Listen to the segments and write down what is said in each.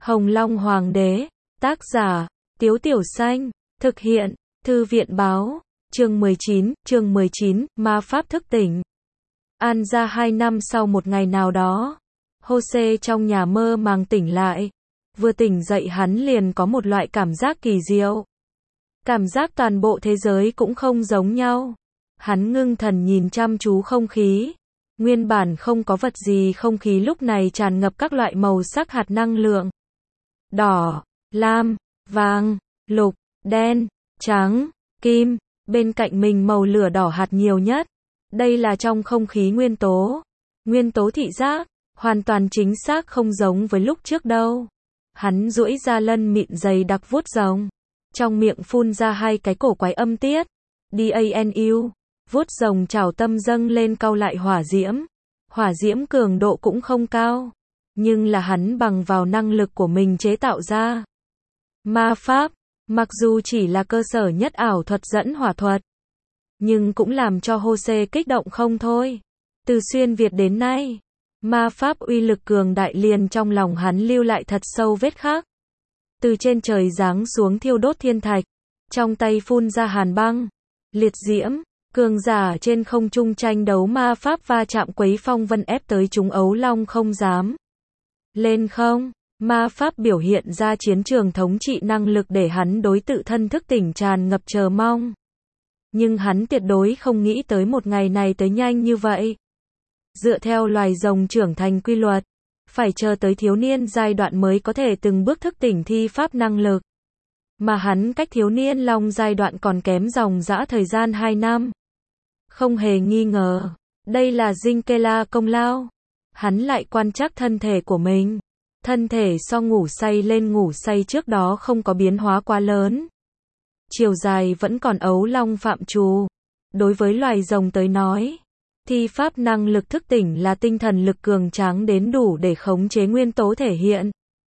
Hồng Long Hoàng đế, tác giả, Tiếu Tiểu Xanh, thực hiện, Thư viện báo, chương 19, ma pháp thức tỉnh. An ra 2 năm sau một ngày nào đó, Jose trong nhà mơ màng tỉnh lại. Vừa tỉnh dậy hắn liền có một loại cảm giác kỳ diệu. Cảm giác toàn bộ thế giới cũng không giống nhau. Hắn ngưng thần nhìn chăm chú không khí. Nguyên bản không có vật gì, không khí lúc này tràn ngập các loại màu sắc hạt năng lượng. Đỏ, lam, vàng, lục, đen, trắng, kim, bên cạnh mình màu lửa đỏ hạt nhiều nhất. Đây là trong không khí nguyên tố. Nguyên tố thị giác, hoàn toàn chính xác không giống với lúc trước đâu. Hắn duỗi ra lân mịn dày đặc vuốt rồng. Trong miệng phun ra hai cái cổ quái âm tiết. DANU, vuốt rồng chảo tâm dâng lên cau lại hỏa diễm. Hỏa diễm cường độ cũng không cao. Nhưng là hắn bằng vào năng lực của mình chế tạo ra. Ma pháp, mặc dù chỉ là cơ sở nhất ảo thuật dẫn hỏa thuật. Nhưng cũng làm cho Jose kích động không thôi. Từ xuyên Việt đến nay, ma pháp uy lực cường đại liền trong lòng hắn lưu lại thật sâu vết khắc. Từ trên trời giáng xuống thiêu đốt thiên thạch, trong tay phun ra hàn băng, liệt diễm, cường giả trên không trung tranh đấu ma pháp va chạm quấy phong vân ép tới chúng ấu long không dám lên không. Ma pháp biểu hiện ra chiến trường thống trị năng lực để hắn đối tự thân thức tỉnh tràn ngập chờ mong. Nhưng hắn tuyệt đối không nghĩ tới một ngày này tới nhanh như vậy. Dựa theo loài rồng trưởng thành quy luật, phải chờ tới thiếu niên giai đoạn mới có thể từng bước thức tỉnh thi pháp năng lực. Mà hắn cách thiếu niên long giai đoạn còn kém ròng rã thời gian 2 năm. Không hề nghi ngờ, đây là Jinkela công lao. Hắn lại quan trắc thân thể của mình. Thân thể so ngủ say lên ngủ say trước đó không có biến hóa quá lớn. Chiều dài vẫn còn ấu long phạm trù. Đối với loài rồng tới nói, thi pháp năng lực thức tỉnh là tinh thần lực cường tráng đến đủ để khống chế nguyên tố thể hiện.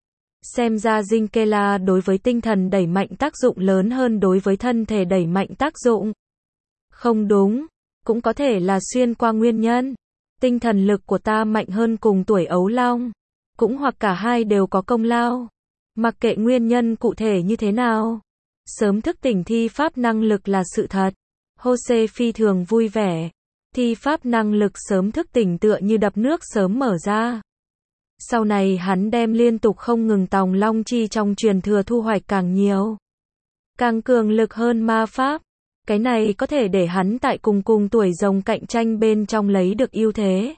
Xem ra Jinkela đối với tinh thần đẩy mạnh tác dụng lớn hơn đối với thân thể đẩy mạnh tác dụng. Không đúng, cũng có thể là xuyên qua nguyên nhân. Tinh thần lực của ta mạnh hơn cùng tuổi ấu long. Cũng hoặc cả hai đều có công lao. Mặc kệ nguyên nhân cụ thể như thế nào, sớm thức tỉnh thi pháp năng lực là sự thật. Jose phi thường vui vẻ. Thi pháp năng lực sớm thức tỉnh tựa như đập nước sớm mở ra. Sau này hắn đem liên tục không ngừng tòng long chi trong truyền thừa thu hoạch càng nhiều. Càng cường lực hơn ma pháp. Cái này có thể để hắn tại cùng tuổi rồng cạnh tranh bên trong lấy được ưu thế.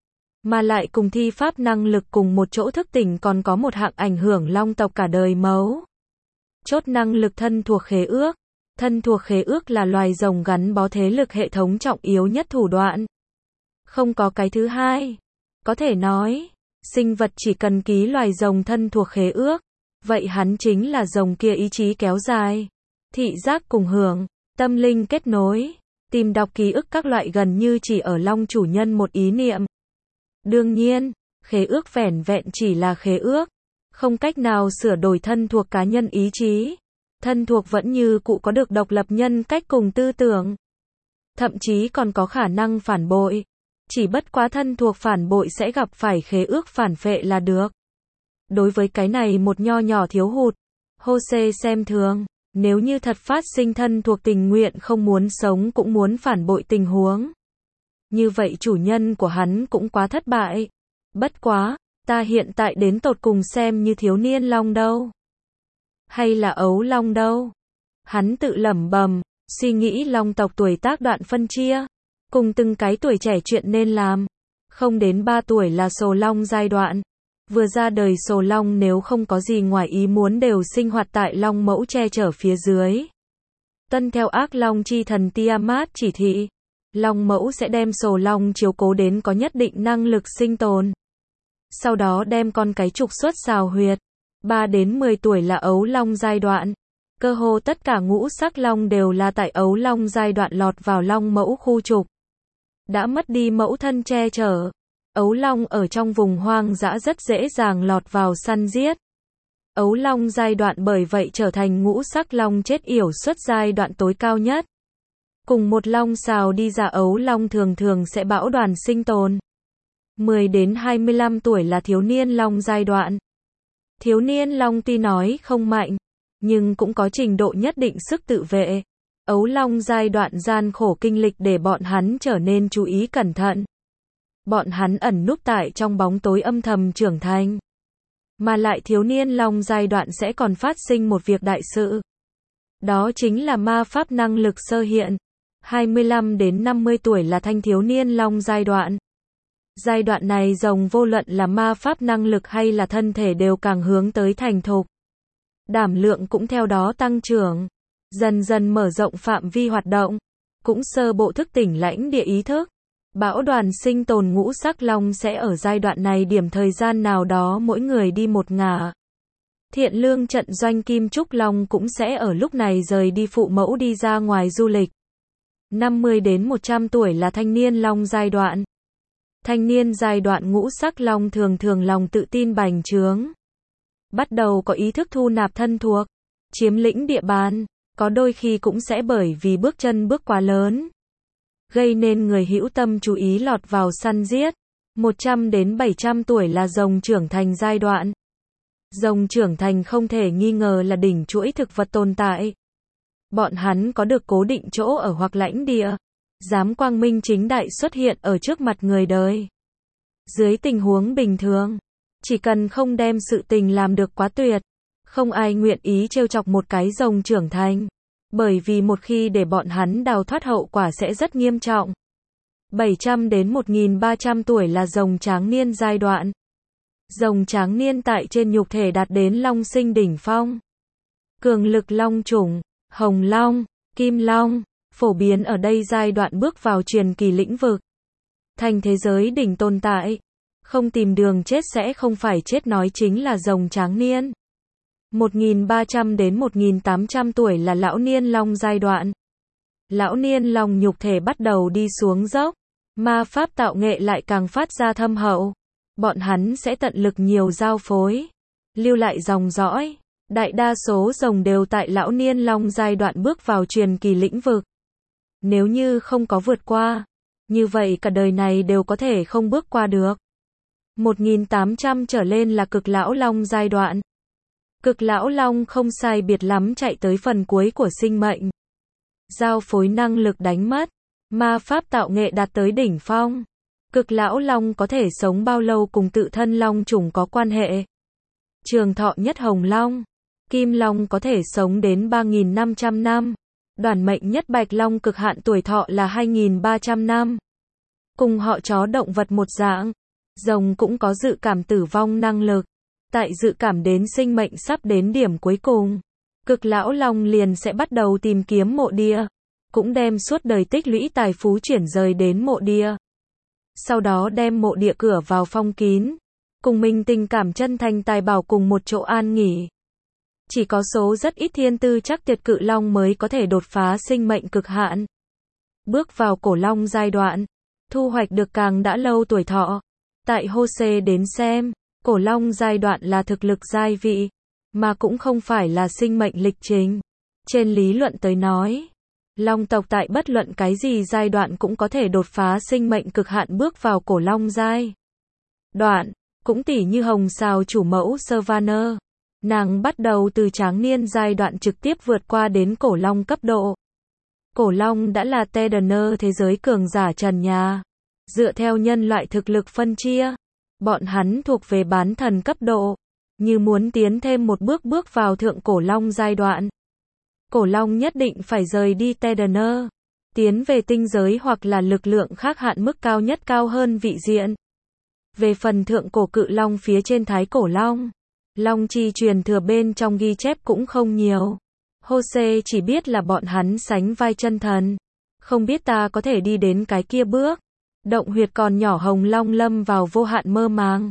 Mà lại cùng thi pháp năng lực cùng một chỗ thức tỉnh còn có một hạng ảnh hưởng long tộc cả đời mấu. Chốt năng lực thân thuộc khế ước. Thân thuộc khế ước là loài rồng gắn bó thế lực hệ thống trọng yếu nhất thủ đoạn. Không có cái thứ hai. Có thể nói, sinh vật chỉ cần ký loài rồng thân thuộc khế ước, vậy hắn chính là rồng kia ý chí kéo dài, thị giác cùng hưởng, tâm linh kết nối, tìm đọc ký ức các loại gần như chỉ ở long chủ nhân một ý niệm. Đương nhiên, khế ước vẻn vẹn chỉ là khế ước, không cách nào sửa đổi thân thuộc cá nhân ý chí. Thân thuộc vẫn như cũ có được độc lập nhân cách cùng tư tưởng. Thậm chí còn có khả năng phản bội. Chỉ bất quá thân thuộc phản bội sẽ gặp phải khế ước phản phệ là được. Đối với cái này một nho nhỏ thiếu hụt, Jose xem thường. Nếu như thật phát sinh thân thuộc tình nguyện không muốn sống cũng muốn phản bội tình huống. Như vậy chủ nhân của hắn cũng quá thất bại. Bất quá, ta hiện tại đến tột cùng xem như thiếu niên long đâu. Hay là ấu long đâu? Hắn tự lẩm bẩm, suy nghĩ long tộc tuổi tác đoạn phân chia. Cùng từng cái tuổi trẻ chuyện nên làm. Không đến 3 tuổi là sồ long giai đoạn. Vừa ra đời sồ long nếu không có gì ngoài ý muốn đều sinh hoạt tại long mẫu che chở phía dưới. Tuân theo ác long chi thần Tiamat chỉ thị. Long mẫu sẽ đem sồ long chiếu cố đến có nhất định năng lực sinh tồn. Sau đó đem con cái trục xuất xào huyệt. 3 đến 10 tuổi là ấu long giai đoạn. Cơ hồ tất cả ngũ sắc long đều là tại ấu long giai đoạn lọt vào long mẫu khu trục. Đã mất đi mẫu thân che chở. Ấu long ở trong vùng hoang dã rất dễ dàng lọt vào săn giết. Ấu long giai đoạn bởi vậy trở thành ngũ sắc long chết yểu suất giai đoạn tối cao nhất. Cùng một long xào đi ra ấu long thường thường sẽ bão đoàn sinh tồn. 10 đến 25 tuổi là thiếu niên long giai đoạn. Thiếu niên long tuy nói không mạnh, nhưng cũng có trình độ nhất định sức tự vệ. Ấu long giai đoạn gian khổ kinh lịch để bọn hắn trở nên chú ý cẩn thận. Bọn hắn ẩn núp tại trong bóng tối âm thầm trưởng thành. Mà lại thiếu niên long giai đoạn sẽ còn phát sinh một việc đại sự. Đó chính là ma pháp năng lực sơ hiện. 25 đến 50 tuổi là thanh thiếu niên long giai đoạn. Giai đoạn này rồng vô luận là ma pháp năng lực hay là thân thể đều càng hướng tới thành thục. Đảm lượng cũng theo đó tăng trưởng. Dần dần mở rộng phạm vi hoạt động. Cũng sơ bộ thức tỉnh lãnh địa ý thức. Bão đoàn sinh tồn ngũ sắc long sẽ ở giai đoạn này điểm thời gian nào đó mỗi người đi một ngả. Thiện lương trận doanh kim trúc long cũng sẽ ở lúc này rời đi phụ mẫu đi ra ngoài du lịch. 50 đến 100 tuổi là thanh niên long giai đoạn. Thanh niên giai đoạn ngũ sắc long thường thường lòng tự tin bành trướng. Bắt đầu có ý thức thu nạp thân thuộc, chiếm lĩnh địa bàn, có đôi khi cũng sẽ bởi vì bước chân bước quá lớn, gây nên người hữu tâm chú ý lọt vào săn giết. 100 đến 700 tuổi là rồng trưởng thành giai đoạn. Rồng trưởng thành không thể nghi ngờ là đỉnh chuỗi thực vật tồn tại. Bọn hắn có được cố định chỗ ở hoặc lãnh địa, dám quang minh chính đại xuất hiện ở trước mặt người đời. Dưới tình huống bình thường, chỉ cần không đem sự tình làm được quá tuyệt, không ai nguyện ý trêu chọc một cái rồng trưởng thành. Bởi vì một khi để bọn hắn đào thoát hậu quả sẽ rất nghiêm trọng. 700 đến 1300 tuổi là rồng tráng niên giai đoạn. Rồng tráng niên tại trên nhục thể đạt đến long sinh đỉnh phong. Cường lực long chủng, hồng long, kim long, phổ biến ở đây giai đoạn bước vào truyền kỳ lĩnh vực. Thành thế giới đỉnh tồn tại. Không tìm đường chết sẽ không phải chết nói chính là rồng tráng niên. 1300 đến 1800 tuổi là lão niên long giai đoạn. Lão niên long nhục thể bắt đầu đi xuống dốc. Ma pháp tạo nghệ lại càng phát ra thâm hậu. Bọn hắn sẽ tận lực nhiều giao phối, lưu lại dòng dõi. Đại đa số rồng đều tại lão niên long giai đoạn bước vào truyền kỳ lĩnh vực. Nếu như không có vượt qua, như vậy cả đời này đều có thể không bước qua được. 1800 trở lên là cực lão long giai đoạn. Cực lão long không sai biệt lắm chạy tới phần cuối của sinh mệnh. Giao phối năng lực đánh mất, ma pháp tạo nghệ đạt tới đỉnh phong. Cực lão long có thể sống bao lâu cùng tự thân long chủng có quan hệ. Trường thọ nhất hồng long, kim long có thể sống đến 3.500 năm. Đoản mệnh nhất bạch long cực hạn tuổi thọ là 2.300 năm. Cùng họ chó động vật một dạng, rồng cũng có dự cảm tử vong năng lực. Tại dự cảm đến sinh mệnh sắp đến điểm cuối cùng, cực lão long liền sẽ bắt đầu tìm kiếm mộ địa, cũng đem suốt đời tích lũy tài phú chuyển rời đến mộ địa. Sau đó đem mộ địa cửa vào phong kín, cùng mình tình cảm chân thành tài bảo cùng một chỗ an nghỉ. Chỉ có số rất ít thiên tư chắc tuyệt cự long mới có thể đột phá sinh mệnh cực hạn. Bước vào cổ long giai đoạn, thu hoạch được càng đã lâu tuổi thọ. Tại Hosea đến xem, cổ long giai đoạn là thực lực giai vị, mà cũng không phải là sinh mệnh lịch trình. Trên lý luận tới nói, long tộc tại bất luận cái gì giai đoạn cũng có thể đột phá sinh mệnh cực hạn bước vào cổ long giai đoạn, cũng tỉ như hồng sao chủ mẫu Savannah. Nàng bắt đầu từ tráng niên giai đoạn trực tiếp vượt qua đến cổ long cấp độ. Cổ long đã là Tedaner thế giới cường giả trần nhà. Dựa theo nhân loại thực lực phân chia, bọn hắn thuộc về bán thần cấp độ. Như muốn tiến thêm một bước bước vào thượng cổ long giai đoạn, cổ long nhất định phải rời đi Tedaner, tiến về tinh giới hoặc là lực lượng khác hạn mức cao nhất cao hơn vị diện. Về phần thượng cổ cự long phía trên thái cổ long, long chi truyền thừa bên trong ghi chép cũng không nhiều. Hosea chỉ biết là bọn hắn sánh vai chân thần. Không biết ta có thể đi đến cái kia bước. Động huyệt còn nhỏ hồng long lâm vào vô hạn mơ màng.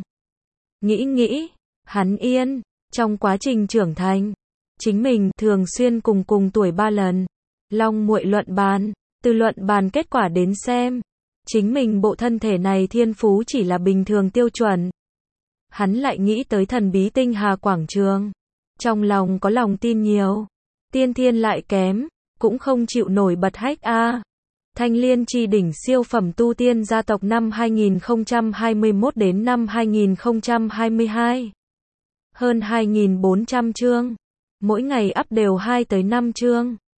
Nghĩ, hắn yên, trong quá trình trưởng thành, chính mình thường xuyên cùng tuổi 3 lần. Long muội luận bàn, từ luận bàn kết quả đến xem, chính mình bộ thân thể này thiên phú chỉ là bình thường tiêu chuẩn. Hắn lại nghĩ tới thần bí tinh hà quảng trường. Trong lòng có lòng tin nhiều. Tiên thiên lại kém, cũng không chịu nổi bật hách a. Thanh Liên chi đỉnh siêu phẩm tu tiên gia tộc năm 2021 đến năm 2022. Hơn 2.400 chương. Mỗi ngày up đều 2 tới 5 chương.